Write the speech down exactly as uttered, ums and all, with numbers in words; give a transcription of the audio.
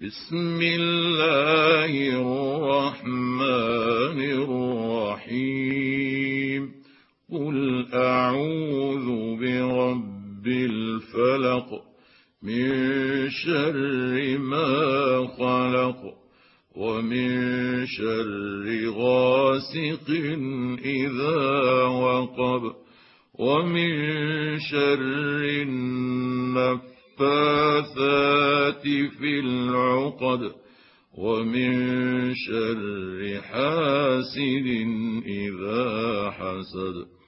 بسم الله الرحمن الرحيم قل أعوذ برب الفلق من شر ما خلق ومن شر غاسق إذا وقب ومن شر النفاثات في العقد ومن شر حاسد إذا حسد